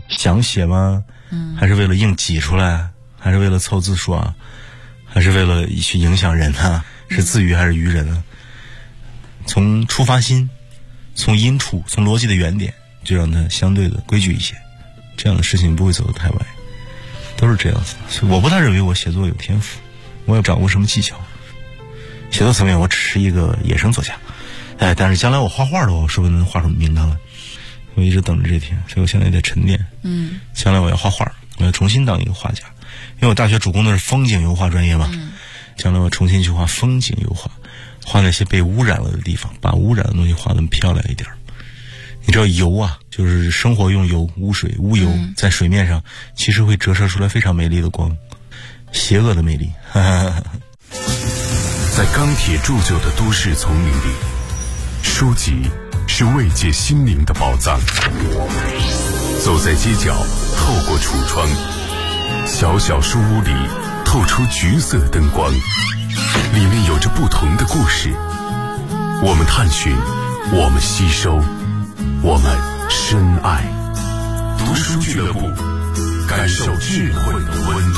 想写吗？还是为了硬挤出来？还是为了凑字数啊？还是为了去影响人啊？是自娱还是娱人啊？从出发心，从因处，从逻辑的原点，就让它相对的规矩一些，这样的事情不会走得太歪，都是这样子。所以我不大认为我写作有天赋，我也掌握什么技巧。写作层面，我只是一个野生作家，但是将来我画画的话，我说不定能画出名堂来。我一直等着这天，所以我现在也在沉淀。将来我要画画，我要重新当一个画家，因为我大学主攻的是风景油画专业嘛。将来我重新去画风景油画，画那些被污染了的地方，把污染的东西画得漂亮一点。你知道油啊，就是生活用油、污水、污油在水面上，其实会折射出来非常美丽的光，邪恶的美丽。 在钢铁铸就的都市丛林里，书籍是慰藉心灵的宝藏。走在街角，透过橱窗，小小书屋里透出橘色灯光，里面有着不同的故事。我们探寻，我们吸收，我们深爱。读书俱乐部，感受智慧的温度。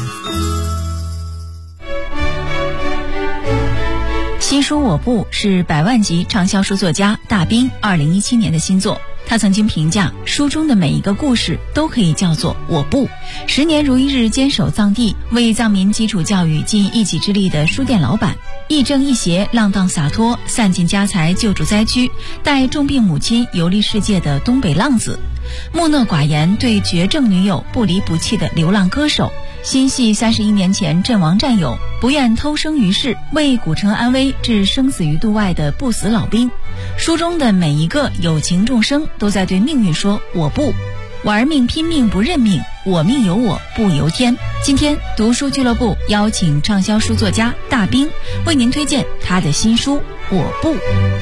新书我不是百万级畅销书作家大兵2017年的新作。他曾经评价书中的每一个故事都可以叫做我不。10年如一日坚守藏地，为藏民基础教育尽一己之力的书店老板，亦正亦邪浪荡洒脱，散尽家财救助灾区，带重病母亲游历世界的东北浪子，木讷寡言对绝症女友不离不弃的流浪歌手，心系31年前阵亡战友，不愿偷生于世，为古城安危置生死于度外的不死老兵。书中的每一个有情众生都在对命运说我不，玩命拼命不认命，我命由我不由天。今天读书俱乐部邀请畅销书作家大兵为您推荐他的新书我不。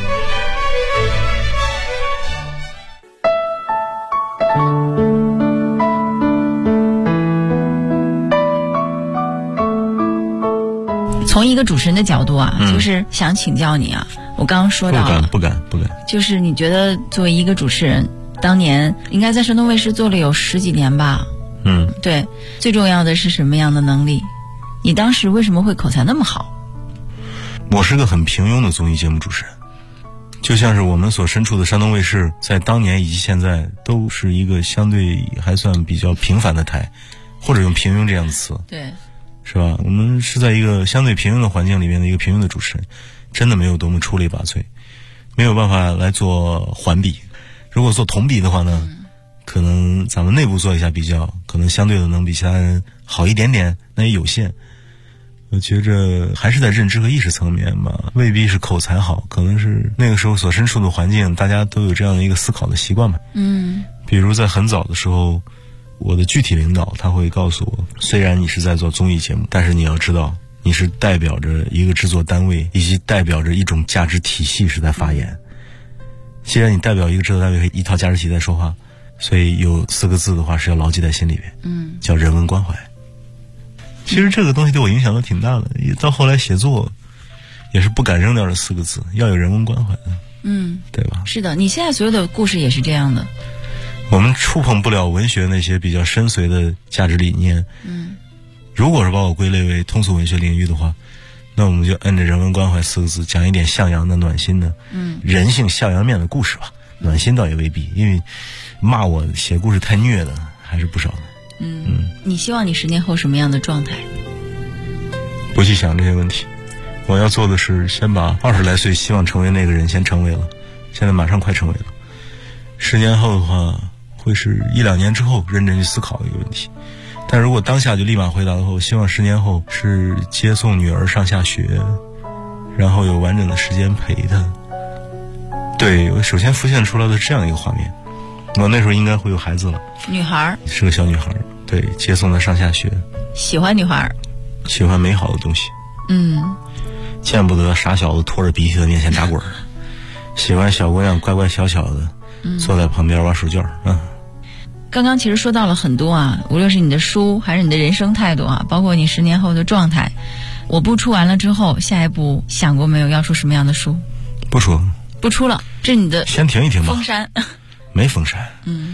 从一个主持人的角度啊，就是想请教你啊，我刚刚说到了， 不敢， 就是你觉得作为一个主持人，当年应该在山东卫视做了有10几年吧？对，最重要的是什么样的能力？你当时为什么会口才那么好？ 我是个很平庸的综艺节目主持人，就像是我们所身处的山东卫视，在当年以及现在都是一个相对还算比较平凡的台，或者用平庸这样的词。 对。 是吧？我们是在一个相对平庸的环境里面的一个平庸的主持人，真的没有多么出类拔萃，没有办法来做环比。如果做同比的话呢，可能咱们内部做一下比较，可能相对的能比其他人好一点点，那也有限。我觉着还是在认知和意识层面吧，未必是口才好，可能是那个时候所身处的环境，大家都有这样的一个思考的习惯吧。比如在很早的时候，我的具体领导他会告诉我，虽然你是在做综艺节目，但是你要知道你是代表着一个制作单位以及代表着一种价值体系是在发言。既然你代表一个制作单位和一套价值体系在说话，所以有4个字的话是要牢记在心里边，叫人文关怀。其实这个东西对我影响都挺大的，到后来写作也是不敢扔掉这4个字，要有人文关怀的，对吧？ 是的，你现在所有的故事也是这样的。 我们触碰不了文学那些比较深邃的价值理念。如果是把我归类为通俗文学领域的话，那我们就按着人文关怀4个字，讲一点向阳的、暖心的，人性向阳面的故事吧。暖心倒也未必，因为骂我写故事太虐的还是不少的。 你希望你10年后什么样的状态？ 不去想这些问题，我要做的是先把20来岁希望成为那个人先成为了，现在马上快成为了。10年后的话，会是1、2年之后认真去思考一个问题。但如果当下就立马回答的话，我希望10年后是接送女儿上下学，然后有完整的时间陪她。对，我首先浮现出来的是这样一个画面，我那时候应该会有孩子了， 女孩是个小女孩，对，接送她上下学。 喜欢女孩， 喜欢美好的东西，见不得傻小子拖着鼻涕在面前打滚，喜欢小姑娘乖乖小小的坐在旁边玩手绢。 刚刚其实说到了很多啊，无论是你的书还是你的人生态度啊，包括你10年后的状态。我不出完了之后，下一步想过没有要出什么样的书？ 不出了， 这是你的先停一停吧。 封山没封山，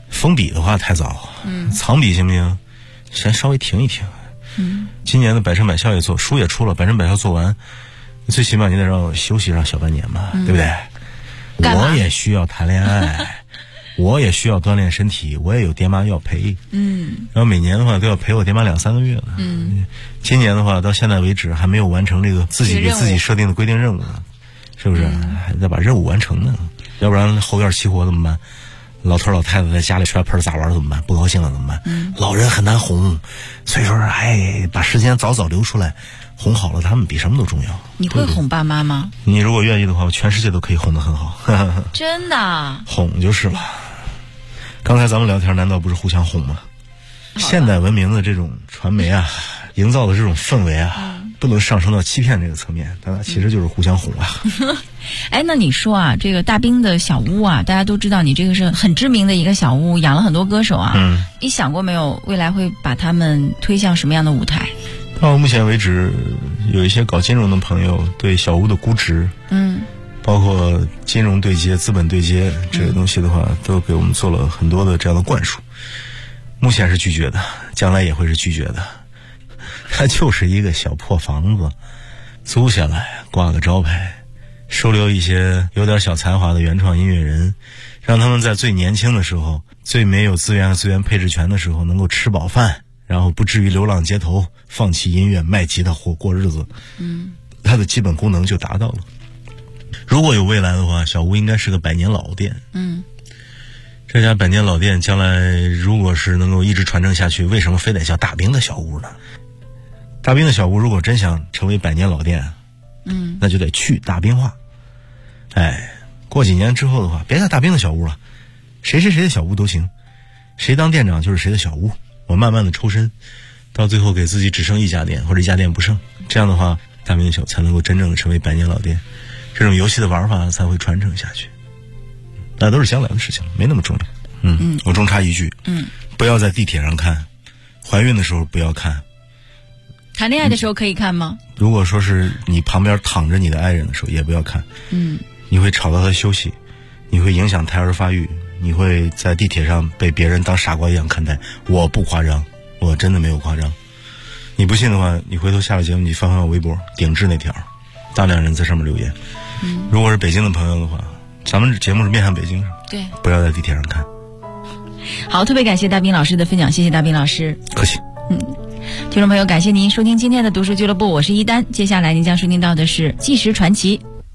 封笔的话太早，藏笔行不行？先稍微停一停。今年的百城百校也做，书也出了，百城百校做完，最起码你得让我休息上小半年嘛，对不对？我也需要谈恋爱，我也需要锻炼身体，我也有爹妈要陪。然后每年的话都要陪我爹妈2-3个月了。今年的话到现在为止还没有完成这个自己给自己设定的规定任务呢，是不是？还得把任务完成呢，要不然后院起火怎么办？老头老太太在家里摔盆砸碗怎么办？不高兴了怎么办？老人很难哄，所以说把时间早早留出来，哄好了他们比什么都重要。 你会哄爸妈吗？ 你如果愿意的话，我全世界都可以哄得很好。 真的？ 哄就是了。刚才咱们聊天难道不是互相哄吗？现代文明的这种传媒啊，营造的这种氛围啊，不能上升到欺骗这个层面，大家其实就是互相哄啊。 哎，那你说啊，这个大兵的小屋啊，大家都知道你这个是很知名的一个小屋，养了很多歌手啊。你想过没有，未来会把他们推向什么样的舞台？ 到目前为止，有一些搞金融的朋友对小屋的估值，包括金融对接、资本对接这个东西的话，都给我们做了很多的这样的灌输。目前是拒绝的，将来也会是拒绝的。它就是一个小破房子，租下来挂个招牌，收留一些有点小才华的原创音乐人，让他们在最年轻的时候，最没有资源和资源配置权的时候能够吃饱饭，然后不至于流浪街头，放弃音乐卖吉他过日子。它的基本功能就达到了。如果有未来的话，小屋应该是个100年老店。这家100年老店将来如果是能够一直传承下去，为什么非得叫大兵的小屋呢？大兵的小屋如果真想成为100年老店，那就得去大兵化。过几年之后的话，别叫大兵的小屋了，谁的小屋都行，谁当店长就是谁的小屋。我慢慢的抽身，到最后给自己只剩一家店或者一家店不剩，这样的话，大兵的小才能够真正的成为100年老店，这种游戏的玩法才会传承下去。那都是将来的事情，没那么重要。我中插一句，不要在地铁上看，怀孕的时候不要看， 谈恋爱的时候可以看吗？ 如果说是你旁边躺着你的爱人的时候也不要看。你会吵到他休息，你会影响胎儿发育，你会在地铁上被别人当傻瓜一样看待。我不夸张，我真的没有夸张。你不信的话，你回头下了节目你翻翻我微博，顶置那条，大量人在上面留言。如果是北京的朋友的话，咱们节目是面向北京， 对， 不要在地铁上看。 好，特别感谢大兵老师的分享，谢谢大兵老师。 客气。 听众朋友，感谢您收听今天的读书俱乐部，我是一丹。接下来您将收听到的是《纪实传奇》。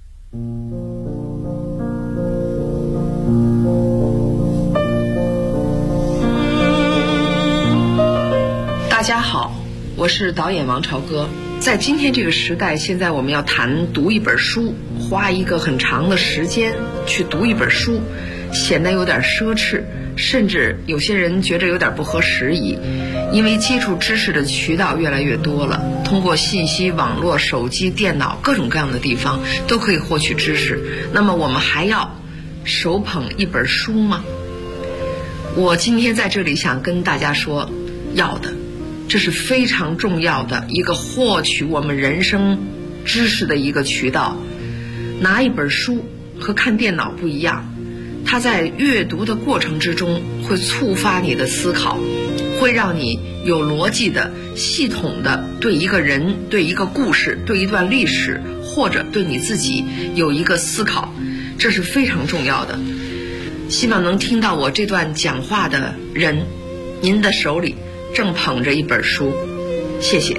大家好，我是导演王朝歌。在今天这个时代，现在我们要谈读一本书，花一个很长的时间去读一本书，显得有点奢侈，甚至有些人觉得有点不合时宜。因为接触知识的渠道越来越多了，通过信息网络、手机、电脑各种各样的地方都可以获取知识，那么我们还要手捧一本书吗？我今天在这里想跟大家说，要的，这是非常重要的一个获取我们人生知识的一个渠道。拿一本书和看电脑不一样，它在阅读的过程之中会触发你的思考，会让你有逻辑的、系统的对一个人、对一个故事、对一段历史，或者对你自己有一个思考，这是非常重要的。希望能听到我这段讲话的人，您的手里正捧着一本书，谢谢。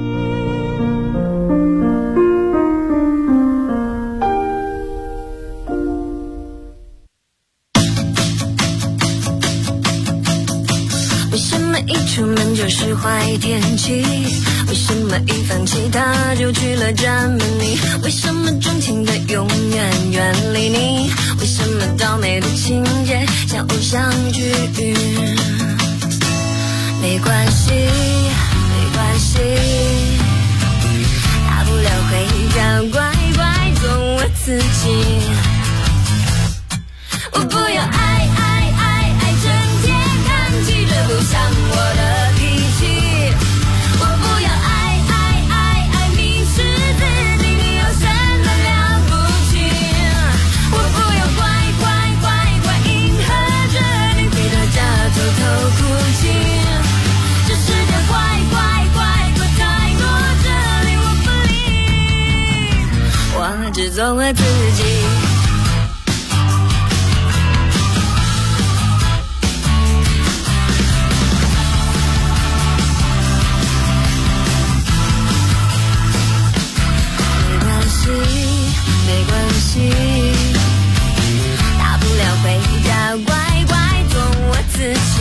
为什么一出门就是坏天气？为什么一放弃他就去了占门你？为什么钟情的永远远离你？为什么倒霉的情节像偶像剧？没关系，没关系，大不了回家乖乖做我自己。我不要爱整天看起这不像我的脾气。我不要爱迷失自己，你有什么了不起？我不要乖迎合着你飞到家做我自己。没关系，大不了回家乖乖做我自己。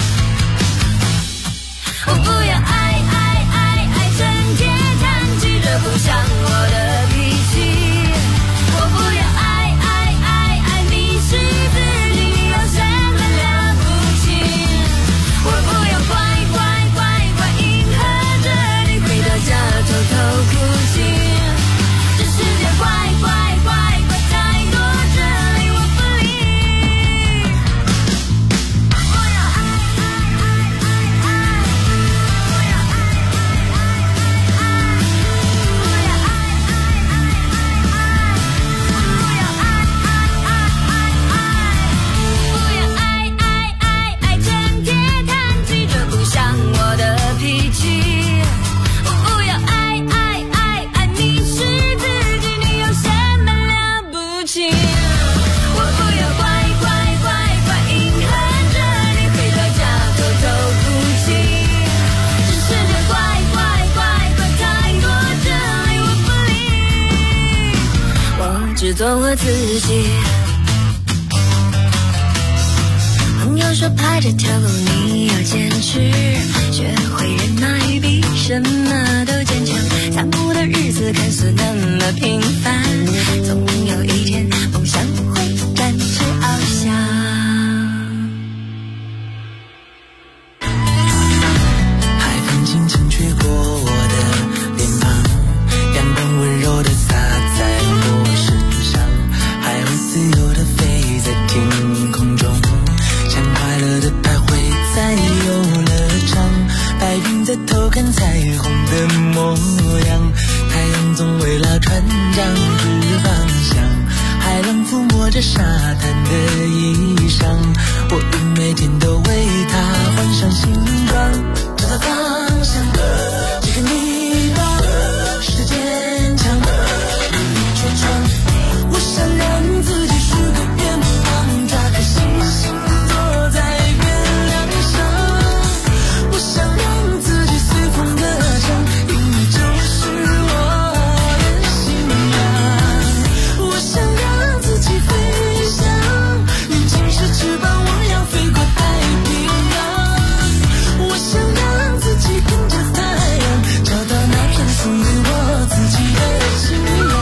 我不要爱整天谈起这不像我的脾气。我不要爱迷失自己，有什么了不起？我不要乖迎合着你，回到家偷偷哭泣。这世界乖，太多真理我不理。我要爱，我要爱，整天谈起这不像我的脾气。我不要爱迷失自己，你有什么了不起？我不要乖迎合着你，回到家偷偷哭泣。这世界乖，太多真理我不理。我只做我自己。朋友说排着条路你要坚持，学会忍耐比什么都坚强。散步的日子看似那么平凡，总有一天梦想会展翅翱翔。 海风轻轻吹过我的脸庞，阳光温柔地洒在我身上，海鸥自由地飞在天空中，像快乐的徘徊在游乐场，白云在偷看彩虹的模样，太阳总为了船长指方向，海浪抚摸着沙滩的衣裳，我愿每天都为它换上新装，找到方向，这个你吧，是坚强，努力去闯，我想让自己许个愿望，抓颗星星坐在月亮上，我想让自己随风歌唱，因为就是我的信仰。我想让自己飞翔，年轻时翅膀我要飞过太平洋。我想让自己跟着太阳，找到那片属于我自己的信仰。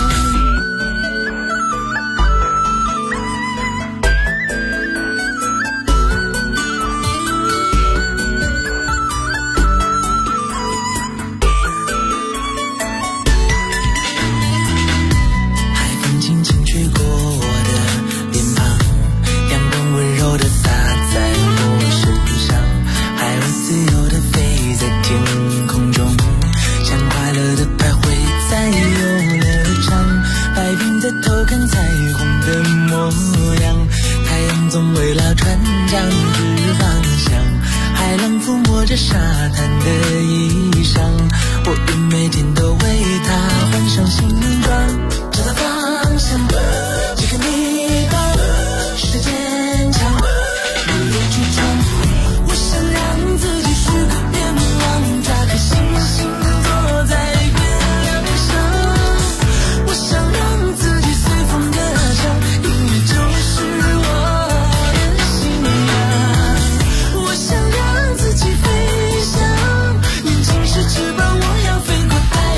海风轻轻吹过我的脸庞，阳光温柔地洒在我身上，海鸥自由地飞在天空中，像快乐地徘徊在游乐场，白云在偷看彩虹的模样，太阳总为了船长指方向，海浪抚摸着沙滩的衣裳，我愿每天都为它换上新装，找到方向，这个你吧，是坚强，努力去闯，我想让自己许个愿望，抓颗星星坐在月亮上，我想让自己随风歌唱，因为就是我的信仰。我想让自己飞翔，年轻时翅膀我要飞过太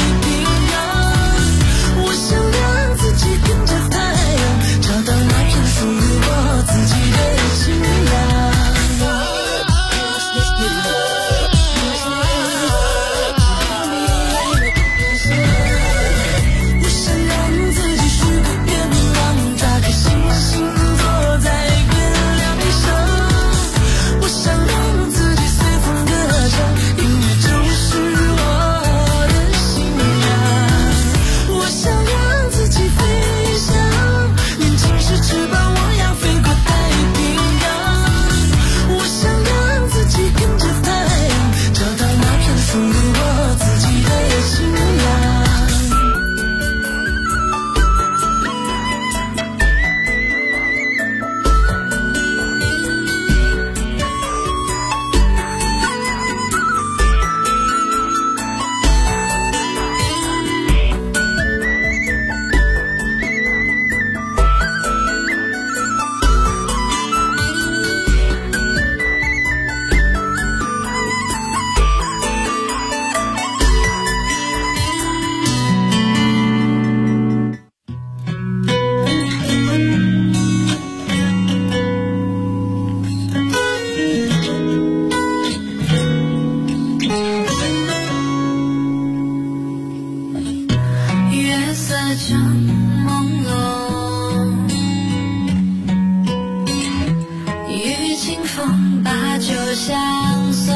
相送，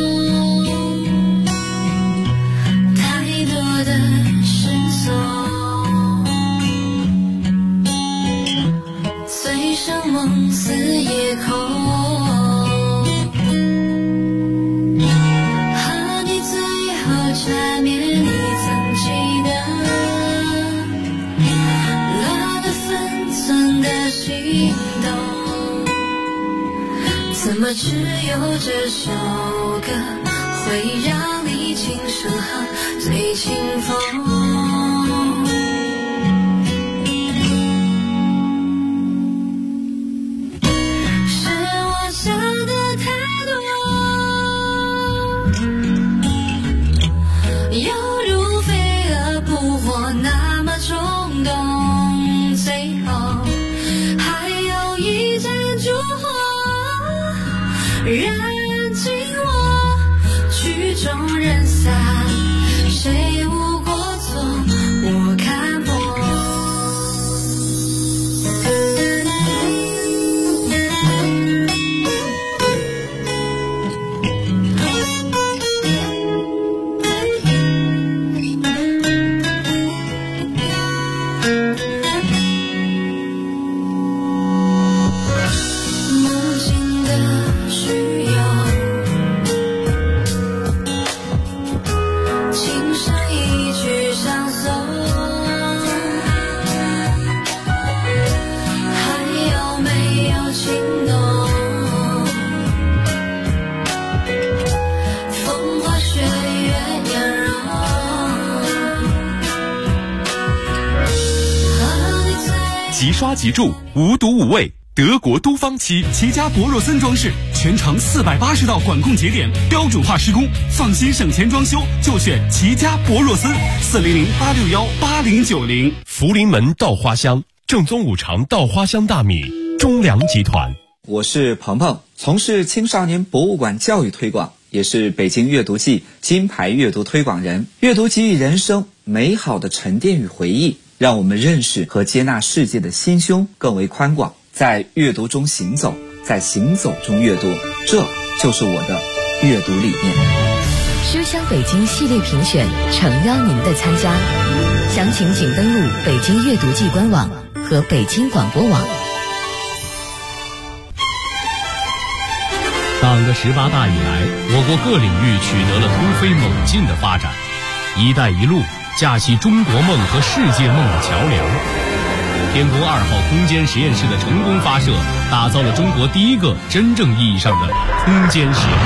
太多的失踪，醉生梦死夜空。缠绵你曾记得那个分寸的心动，怎么只有这首歌会让你轻声和最清风？是我想的太多，犹如飞蛾扑火那么冲动，最后还有一盏烛火燃尽我曲终人散，谁无过错我看破。 即刷即住，无毒无味。德国都芳漆，齐家博若森装饰，全长480道管控节点，标准化施工，放心省钱装修就选齐家博若森，400-861-8090。 福临门稻花香，正宗五常稻花香大米，中粮集团。 我是鹏鹏，从事青少年博物馆教育推广，也是北京阅读季金牌阅读推广人。阅读给予人生美好的沉淀与回忆，让我们认识和接纳世界的心胸更为宽广。在阅读中行走，在行走中阅读，这就是我的阅读理念。 书香北京系列评选诚邀您的参加，详情请登录北京阅读季官网和北京广播网。 党的18大以来，我国各领域取得了突飞猛进的发展，一带一路架起中国梦和世界梦的桥梁。天宫2号空间实验室的成功发射，打造了中国第一个真正意义上的空间实验。